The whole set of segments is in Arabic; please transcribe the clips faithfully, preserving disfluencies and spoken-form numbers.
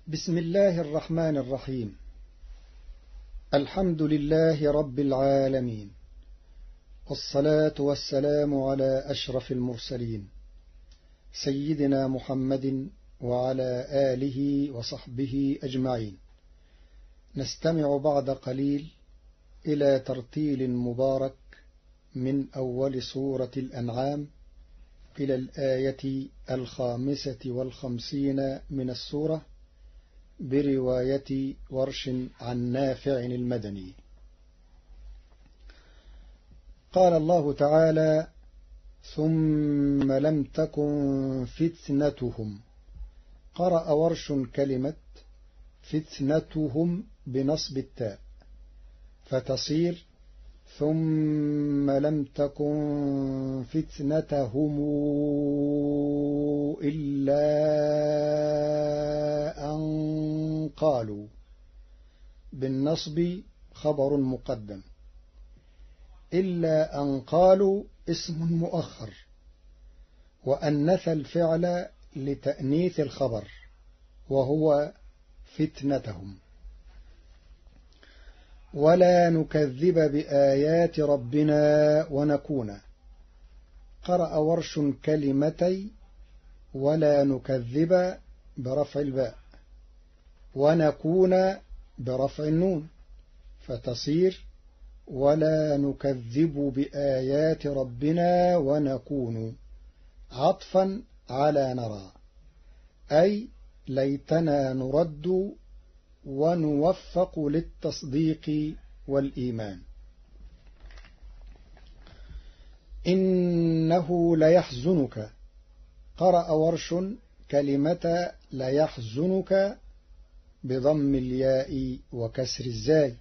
بسم الله الرحمن الرحيم. الحمد لله رب العالمين، والصلاة والسلام على أشرف المرسلين سيدنا محمد وعلى آله وصحبه أجمعين. نستمع بعد قليل إلى ترتيل مبارك من أول سورة الأنعام إلى الآية الخامسة والخمسين من السورة برواية ورش عن نافع المدني. قال الله تعالى: ثم لم تكن فتنتهم. قرأ ورش كلمة فتنتهم بنصب التاء فتصير ثم لم تكن فتنتهم إلا أن قالوا. بالنصب خبر مقدم، إلا أن قالوا اسم مؤخر، وأنث الفعل لتأنيث الخبر وهو فتنتهم. ولا نكذب بآيات ربنا ونكون. قرأ ورش كلمتي ولا نكذب برفع الباء ونكون برفع النون فتصير ولا نكذب بآيات ربنا ونكون، عطفا على نرى، أي ليتنا نرد ونوفق للتصديق والإيمان. إنه ليحزنك. قرأ ورش كلمة ليحزنك بضم الياء وكسر الزاي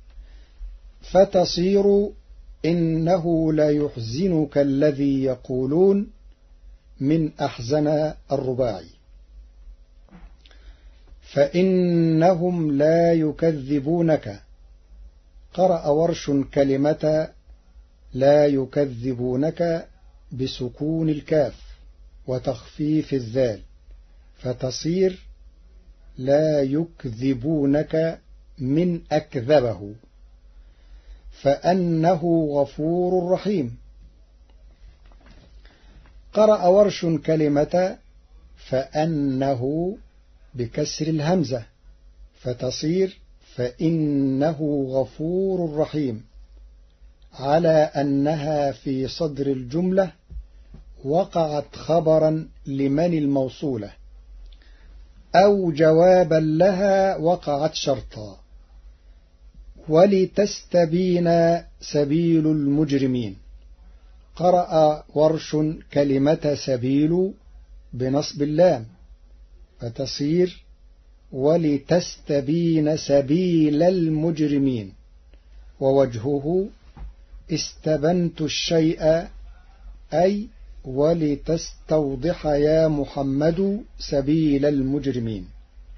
فتصير إنه ليحزنك الذي يقولون من أحزن الرباعي. فإنهم لا يكذبونك. قرأ ورش كلمة لا يكذبونك بسكون الكاف وتخفيف الذال فتصير لا يكذبونك من أكذبه. فأنه غفور رحيم. قرأ ورش كلمة فأنه بكسر الهمزة فتصير فإنه غفور رحيم، على أنها في صدر الجملة وقعت خبرا لمن الموصولة أو جوابا لها وقعت شرطا. ولتستبين سبيل المجرمين. قرأ ورش كلمة سبيل بنصب اللام فتصير ولتستبين سبيل المجرمين، ووجهه استبنت الشيء أي ولتستوضح يا محمد سبيل المجرمين.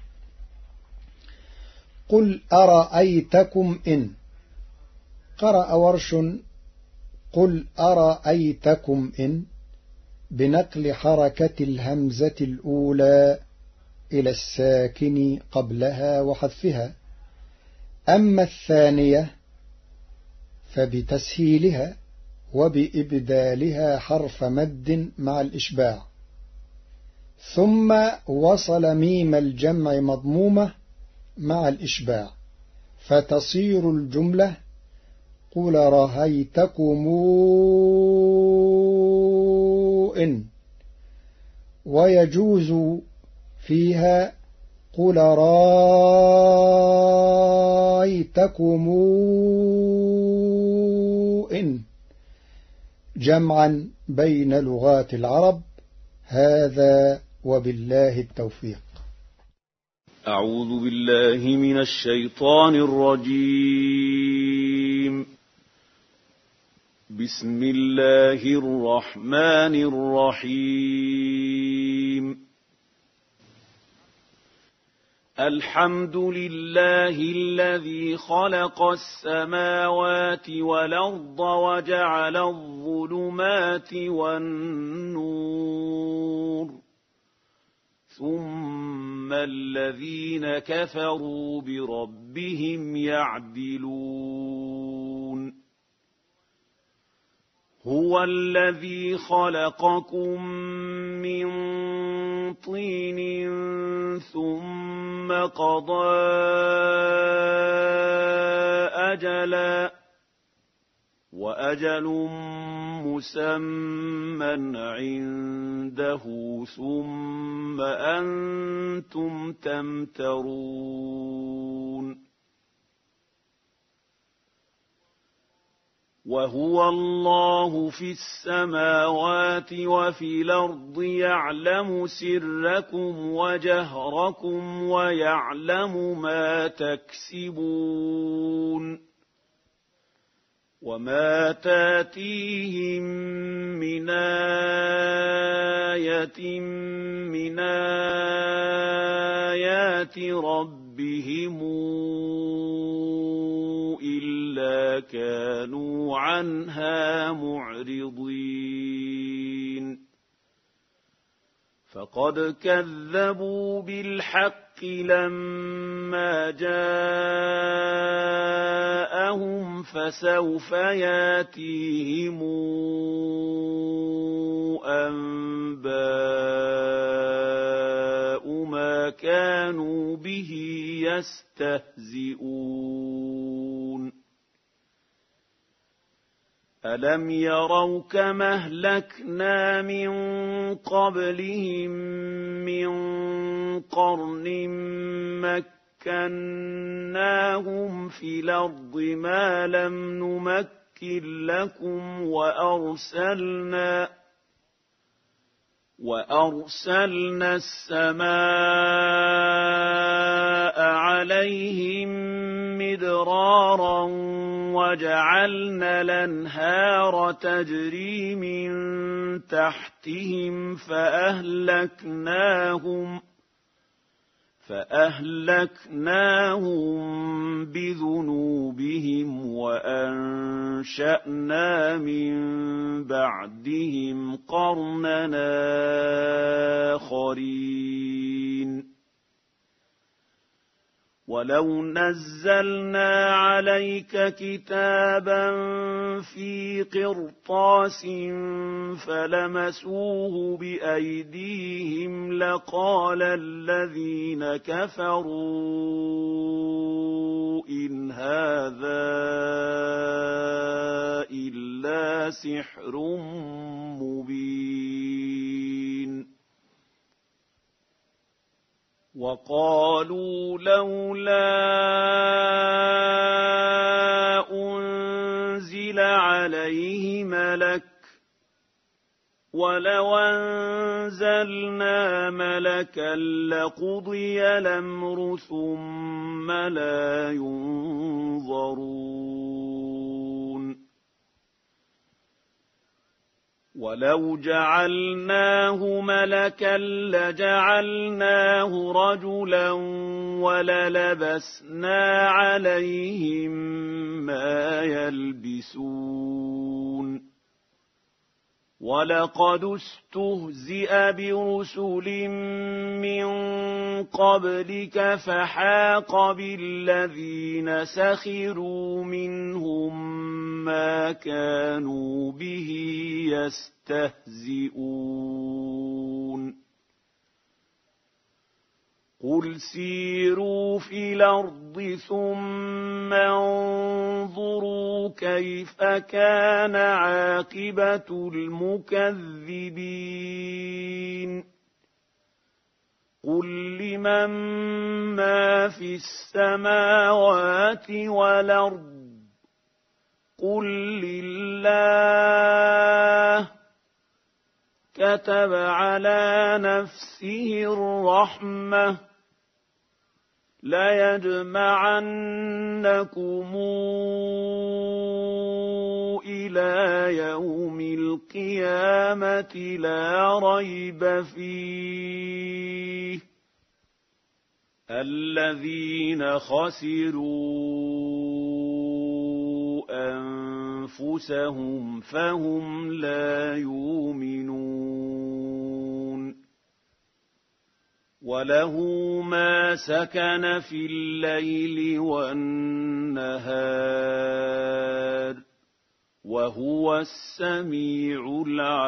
قل أرأيتكم إن. قرأ ورش قل أرأيتكم إن بنقل حركة الهمزة الأولى إلى الساكن قبلها وحذفها، أما الثانية فبتسهيلها وبإبدالها حرف مد مع الإشباع، ثم وصل ميم الجمع مضمومة مع الإشباع فتصير الجملة قل رأيتكم إن. ويجوز فيها قل رأيتكم إن جمعا بين لغات العرب. هذا وبالله التوفيق. أعوذ بالله من الشيطان الرجيم. بسم الله الرحمن الرحيم. الحمد لله الذي خلق السماوات والأرض وجعل الظلمات والنور ثم ثم الذين كفروا بربهم يعدلون هو الذي خلقكم من طين ثم قضى أجلا وأجل مسمى عنده ثم أنتم تمترون وهو الله في السماوات وفي الأرض يعلم سركم وجهركم ويعلم ما تكسبون وما تاتيهم من آية من آيات ربهم إلا كانوا عنها معرضين فقد كذبوا بالحق لما جاءهم فسوف ياتيهم أنباء ما كانوا به يستهزئون ألم يروا كما أهلكنا من قبلهم من قرن مكناهم في الأرض ما لم نمكن لكم وأرسلنا وأرسلنا السماء عليهم مدرارا وجعلنا الأنهار تجري من تحتهم فأهلكناهم فأهلكناهم بذنوبهم وأنشأنا من بعدهم قرننا آخرين ولو نزلنا عليك كتابا في قرطاس فلمسوه بأيديهم لقال الذين كفروا إن هذا إلا سحر مبين وقالوا لولا أنزل عليه ملك ولو أنزلنا ملكا لقضي الأمر ثم لا ينظرون ولو جعلناه ملكا لجعلناه رجلا وللبسنا عليهم ما يلبسون ولقد استهزئ برسل من قبلك فحاق بالذين سخروا منهم ما كانوا به يستهزئون قل سيروا في الأرض ثم انظروا كيف كان عاقبة المكذبين قل لمن ما في السماوات والأرض قل لله كتب على نفسه الرحمة ليجمعنكم إلى يوم القيامة لا ريب فيه الذين خسروا أنفسهم فهم لا يؤمنون وله ما سكن في الليل والنهار وهو السميع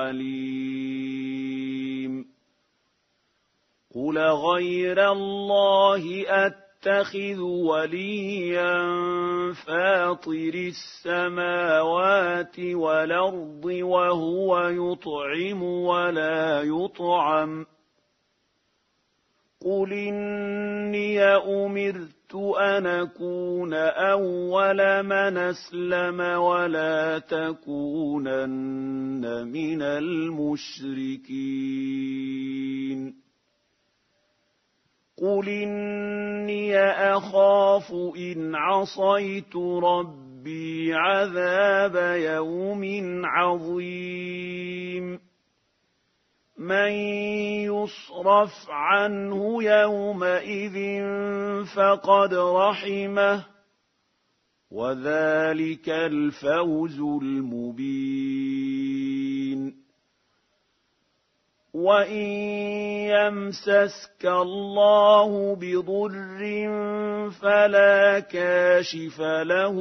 العليم قل غير الله أتخذ وليا فاطر السماوات والأرض وهو يطعم ولا يطعم قل إني أمرت أن أكون أول من أسلم ولا تكونن من المشركين قل إني أخاف إن عصيت ربي عذاب يوم عظيم من يصرف عنه يومئذ فقد رحمه وذلك الفوز المبين وإن يمسسك الله بضر فلا كاشف له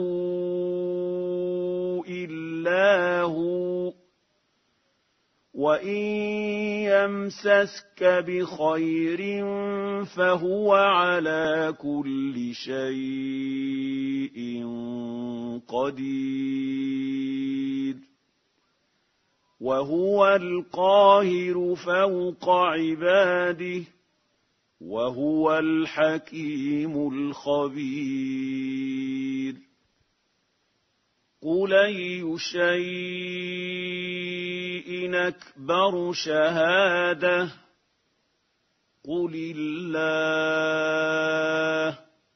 إلا هو وإن يمسسك بخير فهو على كل شيء قدير وهو القاهر فوق عباده وهو الحكيم الخبير قل أي شيء أكبر شهادة قل الله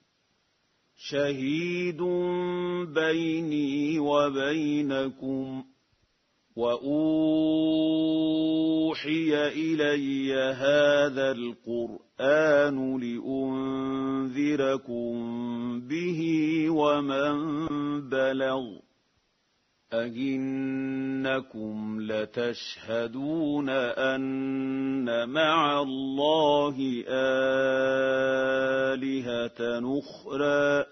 شهيد بيني وبينكم وأوحي إلي هذا القرآن لأنذركم به ومن بلغ أئنكم لتشهدون أن مع الله آلهة أخرى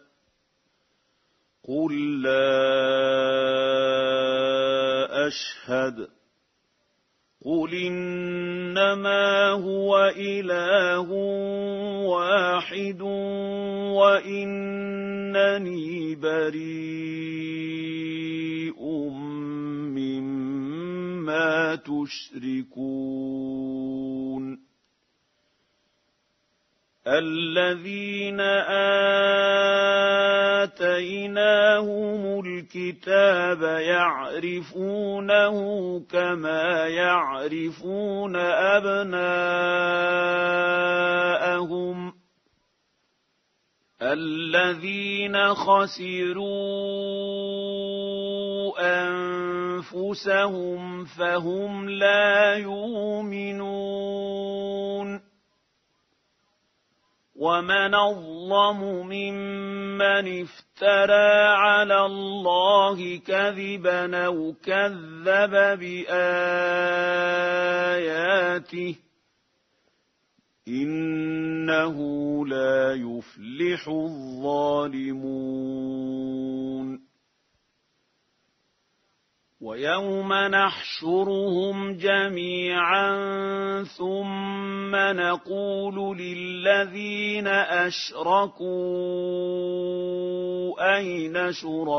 قل لا أشهد قل إنما هو إله واحد وإنني بريء مما تشركون الذين آتيناهم الكتاب يعرفونه كما يعرفون أبناءهم الذين خسروا أنفسهم فهم لا يؤمنون ومن أظلم ممن افترى على الله كذبا أو كذب بآياته إنه لا يفلح الظالمون ويوم نحشرهم جميعا ثم نقول للذين أشركوا أين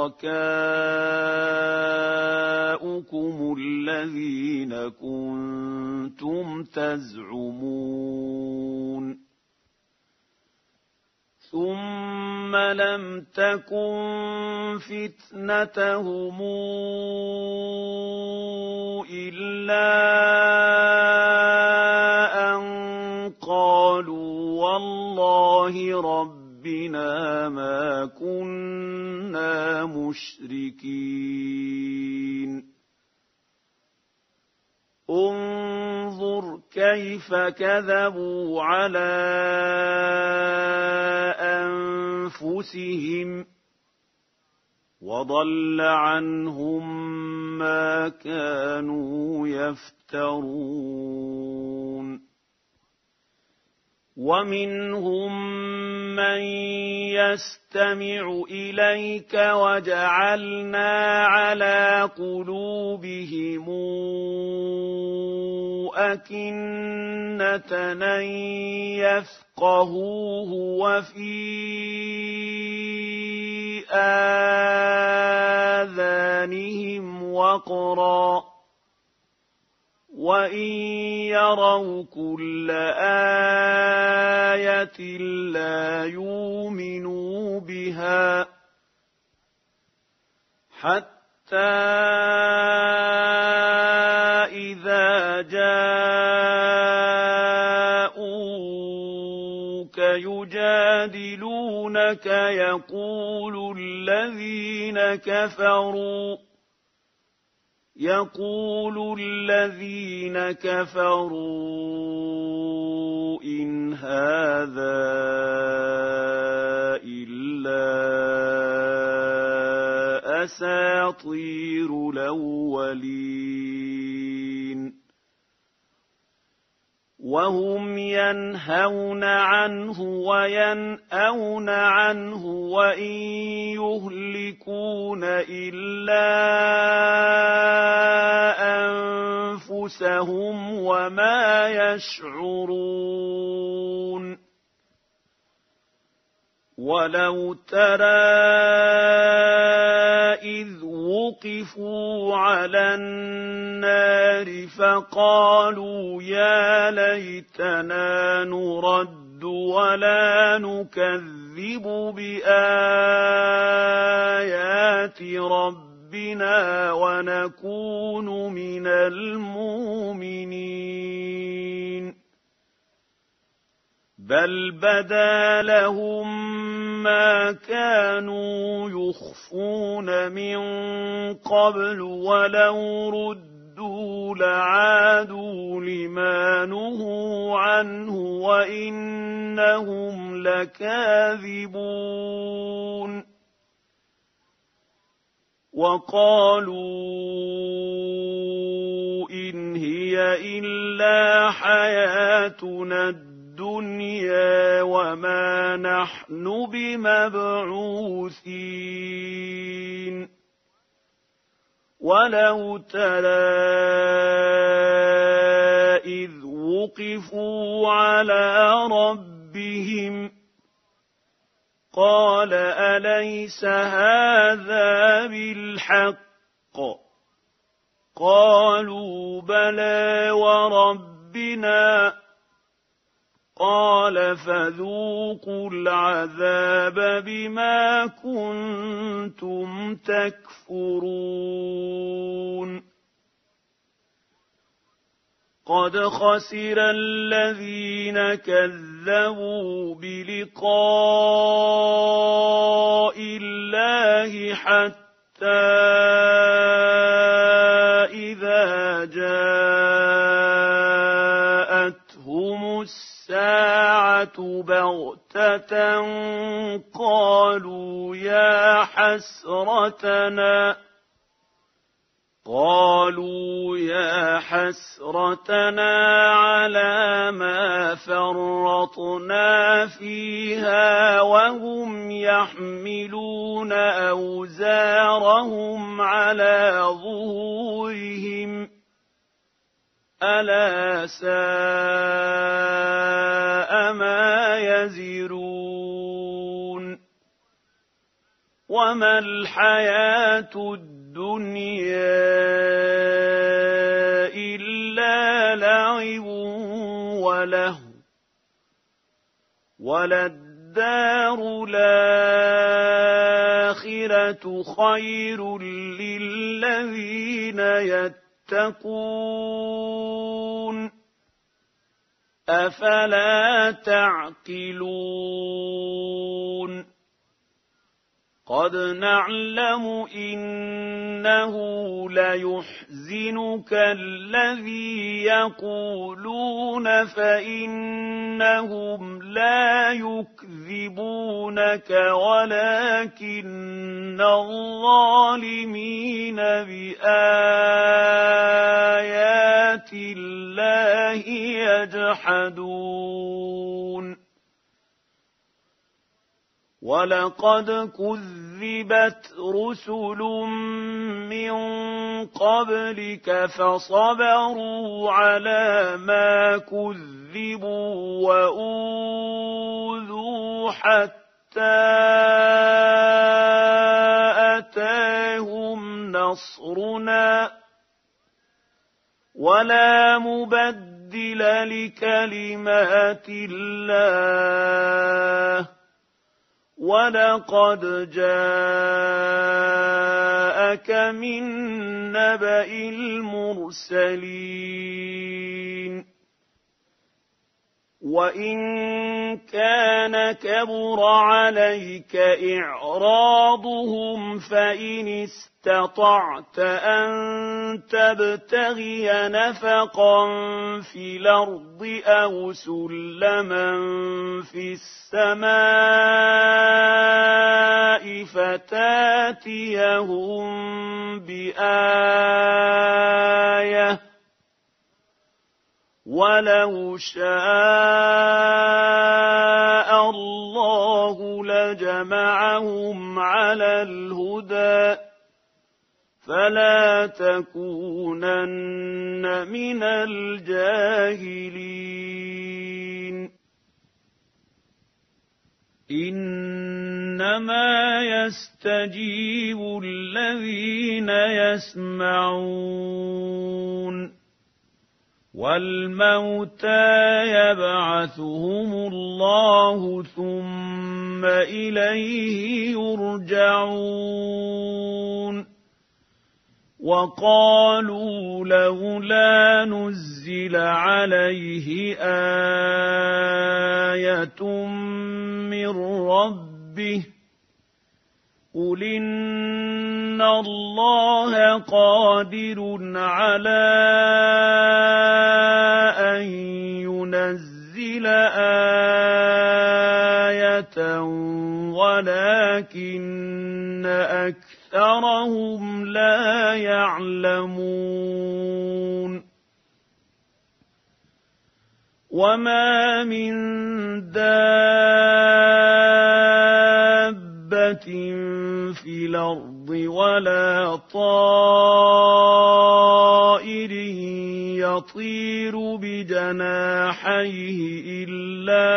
شركاؤكم الذين كنتم تزعمون ثم لم تكن فتنتهم إلا أن قالوا والله ربنا ما كنا مشركين انظر كيف كذبوا على أنفسهم وضل عنهم ما كانوا يفترون ومنهم من يستمع إليك وجعلنا على قلوبهم أكنة أن يفقهوه وفي آذانهم وقرا وإن يروا كل آية لا يؤمنوا بها حتى إذا جاءوك يجادلونك يقول الذين كفروا يقول الذين كفروا إن هذا إلا أساطير الأولين وهم ينهون عنه وينأون عنه وإن يهلكون إلا أنفسهم وما يشعرون ولو ترى إذ وقفوا على النار فقالوا يا ليتنا نرد ولا نكذب بآيات ربنا ونكون من المؤمنين بل بدا لهم ما كانوا يخفون من قبل ولو ردوا لعادوا لما نهوا عنه وإنهم لكاذبون وقالوا إن هي إلا حياتنا الدنيا وما نحن بمبعوثين ولو ترى إذ وقفوا على ربهم قال أليس هذا بالحق قالوا بلى وربنا قال فذوقوا العذاب بما كنتم تكفرون قد خسر الذين كذبوا بلقاء الله حتى إذا جاءتهم الساعة بغتة قالوا يا حسرتنا قالوا يا حسرتنا على ما فرطنا فيها وهم يحملون أوزارهم على ظهورهم ألا ساء ما يزرون وما الحياة الدنيا إلا لعب ولهو وللدار الآخرة خير للذين يتقون أفلا تعقلون قد نعلم إنه ليحزنك الذي يقولون فإنهم لا يكذبونك ولكن الظالمين بآيات الله يجحدون وَلَقَدْ كُذِّبَتْ رُسُلٌ مِّن قَبْلِكَ فَصَبَرُوا عَلَىٰ مَا كُذِّبُوا وَأُوذُوا حَتَّىٰ أَتَاهُمْ نَصْرُنَا ۚ وَلَا مُبَدِّلَ لِكَلِمَاتِ اللَّهِ ۚ وَلَقَدْ جَاءَكَ مِن نَّبَإِ الْمُرْسَلِينَ وَإِن كَانَ كَبُرَ عَلَيْكَ إِعْرَاضُهُمْ فَإِنِ اسْتَطَعْتَ أَن تَبْتَغِيَ نَفَقًا فِي الْأَرْضِ أَوْ سُلَّمًا فِي السَّمَاءِ فَتَأْتِيَهُم بِآيَةٍ ۚ وَلَوْ شَاءَ اللَّهُ لَجَمَعَهُمْ عَلَى الْهُدَىٰ ۚ فَلَا تَكُونَنَّ مِنَ الْجَاهِلِينَ إِنَّمَا يَسْتَجِيبُ الَّذِينَ يَسْمَعُونَ وَالْمَوْتَىٰ يَبْعَثُهُمُ اللَّهُ ثُمَّ إِلَيْهِ يُرْجَعُونَ وَقَالُوا لَوْلَا نُزِّلَ عَلَيْهِ آيَةٌ مِّن رَّبِّهِ ۖ قُلْ إِنَّ اللَّهَ قَادِرٌ عَلَىٰ أَن يُنَزِّلَ آيَةً وَلَٰكِنَّ أَكْثَرَهُمْ لَا يَعْلَمُونَ وَمَا مِن دَابَّةٍ فِي الْأَرْضِ وَلَا طَائِرٍ يَطِيرُ بِجَنَاحَيْهِ إِلَّا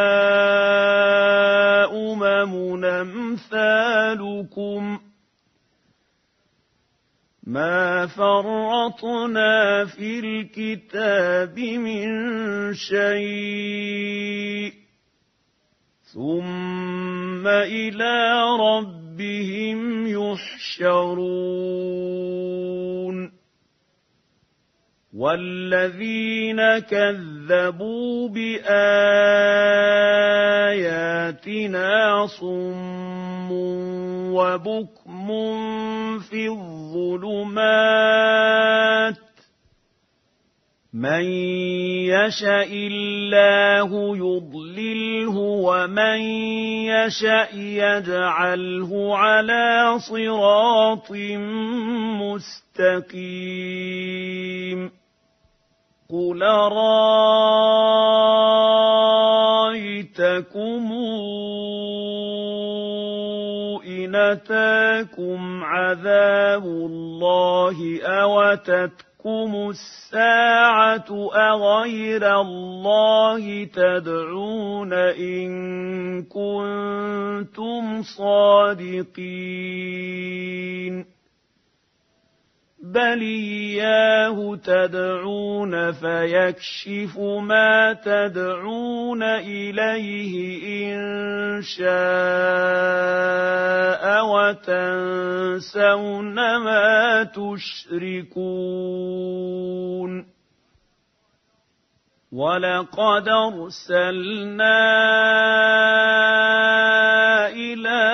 أُمَمٌ أَمْثَالُكُم ۚ مَا فَرَّطْنَا فِي الْكِتَابِ مِن شَيْءٍ ثُمَّ إِلَىٰ رَبِّهِمْ يُحْشَرُونَ وَالَّذِينَ كَذَّبُوا بِآيَاتِنَا صُمٌّ وَبُكْمٌ فِي الظُّلُمَاتِ ۗ مَن يَشَإِ اللَّهُ يُضْلِلْهُ وَمَن يَشَأْ يَجْعَلْهُ عَلَىٰ صِرَاطٍ مُّسْتَقِيمٍ قُلْ أَرَأَيْتَكُمْ إِنْ أَتَاكُمْ عَذَابُ اللَّهِ أَوْ أَتَتْكُمُ السَّاعَةُ أَغَيْرَ اللَّهِ تَدْعُونَ إِن كُنتُمْ صَادِقِينَ بَلْ إِيَّاهُ تَدْعُونَ فَيَكْشِفُ مَا تَدْعُونَ إِلَيْهِ إِن شَاءَ وَتَنسَوْنَ مَا تُشْرِكُونَ وَلَقَدْ أَرْسَلْنَا إِلَىٰ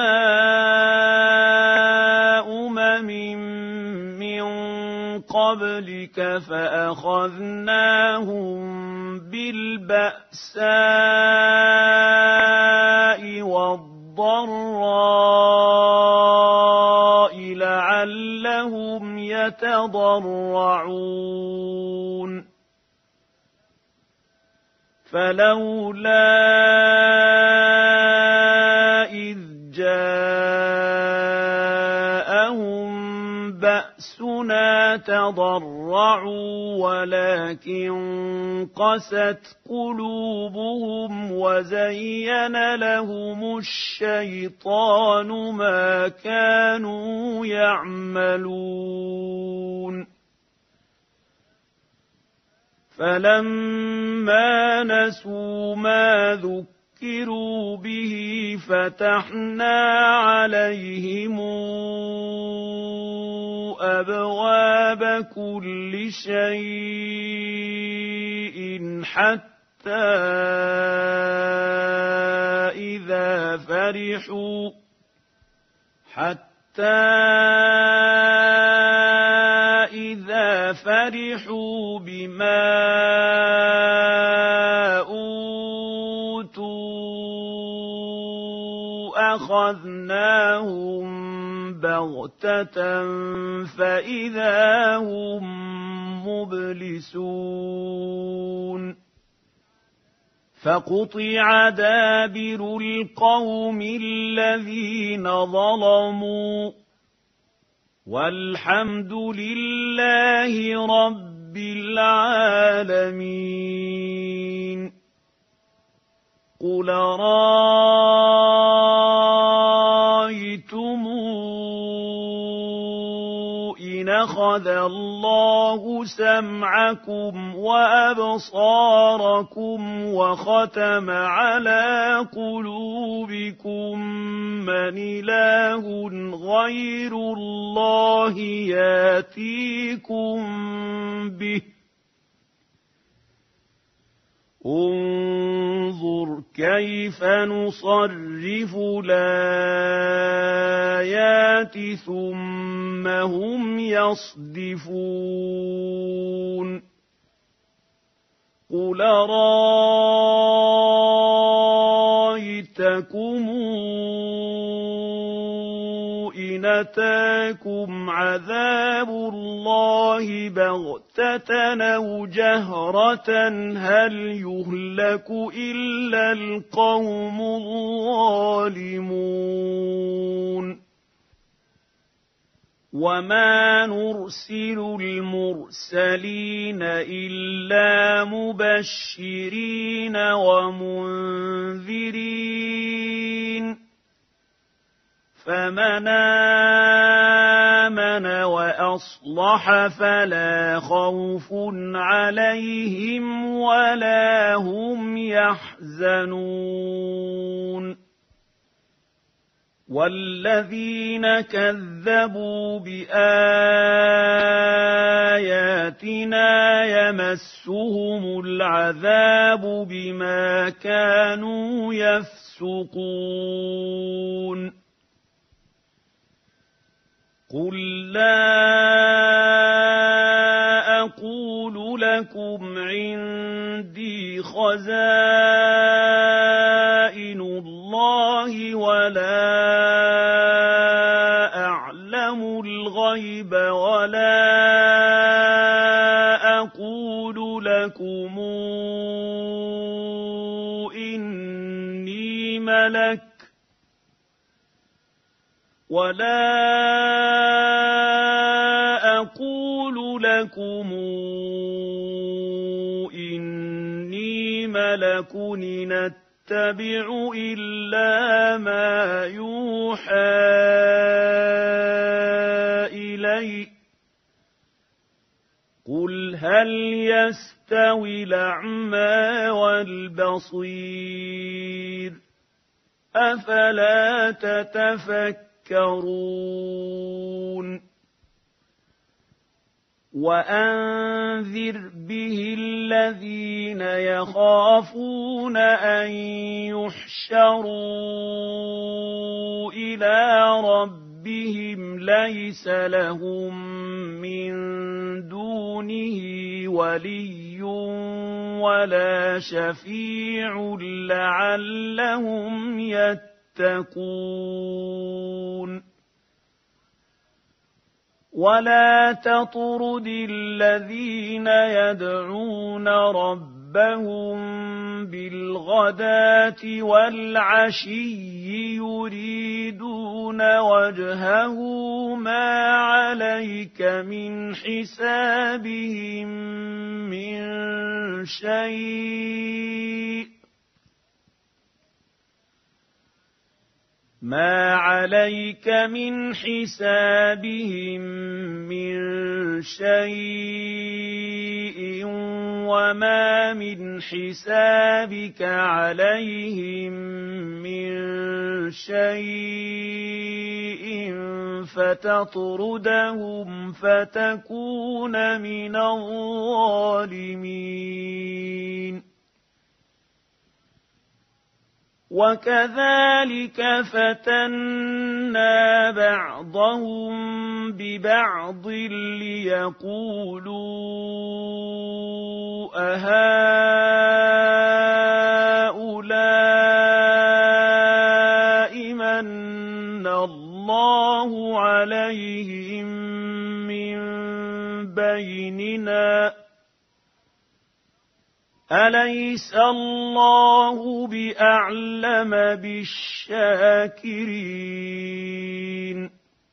أُمَمٍ مِّن قَبْلِكَ فَأَخَذْنَاهُم بِالْبَأْسَاءِ وَالضَّرَّاءِ لَعَلَّهُمْ يَتَضَرَّعُونَ فَلَوْلَا إِذْ تضرعوا ولكن قست قلوبهم وزين لهم الشيطان ما كانوا يعملون فلما نسوا ما ذكروا به فتحنا عليهم أبواب كل شيء حتى إذا فرحوا حتى إذا فرحوا بما أوتوا أخذناهم بغتة فإذا هم مبلسون فقطع دابر القوم الذين ظلموا والحمد لله رب العالمين قل رأيتم إن أخذ الله سمعكم وأبصاركم وختم على قلوبكم من إله غير الله ياتيكم به انظر كيف نصرف الآيات ثم هم يصدفون قل رأيتكم إن أتاكم عذاب الله بغتة أو جهرة هل يهلك إلا القوم الظالمون وما نرسل المرسلين إلا مبشرين ومنذرين فمن آمن وأصلح فلا خوف عليهم ولا هم يحزنون والذين كذبوا بآياتنا يمسهم العذاب بما كانوا يفسقون قل لا أقول لكم عندي خزائن الله ولا أعلم الغيب ولا أقول لكم إني ملك ولا أقول لكم إني ملك إن أتبع إلا ما يوحى إلي قل هل يستوي الأعمى والبصير أفلا تتفكرون وأنذر به الذين يخافون أن يحشروا إلى ربهم ليس لهم من دونه ولي ولا شفيع لعلهم يتقون ولا تطرد الذين يدعون ربهم ربهم بالغداة والعشي يريدون وجهه ما عليك من حسابهم من شيء ما عليك من حسابهم من شيء وما من حسابك عليهم من شيء فتطردهم فتكون من الظالمين. وكذلك فتنا بعضهم ببعض ليقولوا أهؤلاء من الله عليهم من بيننا أليس الله بأعلم بالشاكرين.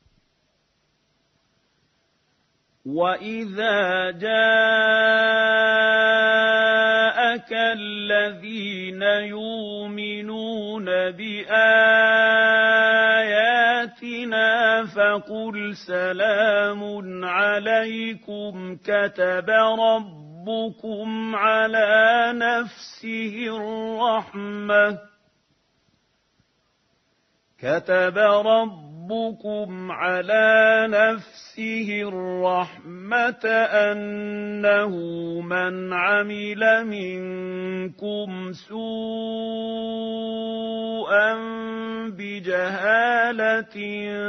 وإذا جاءك الذين يؤمنون بآياتنا فقل سلام عليكم كتب ربكم ربكم على نفسه الرحمة كتب ربكم على نفسه الرحمة أنه من عمل منكم سوءا بجهالة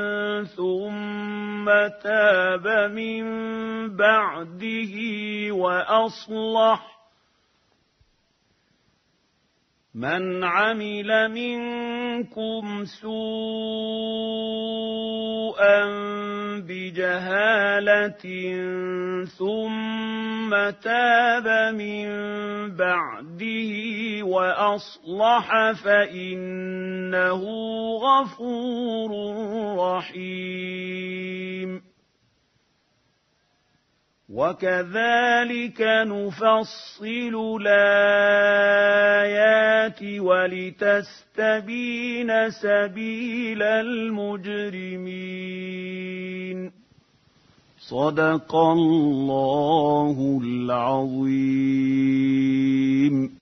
ثم تاب من بعده وأصلح من عمل منكم سوءا بجهالة ثم تاب من بعده وأصلح فإنه غفور رحيم. وكذلك نفصل الآيات ولتستبين سبيل المجرمين. صدق الله العظيم.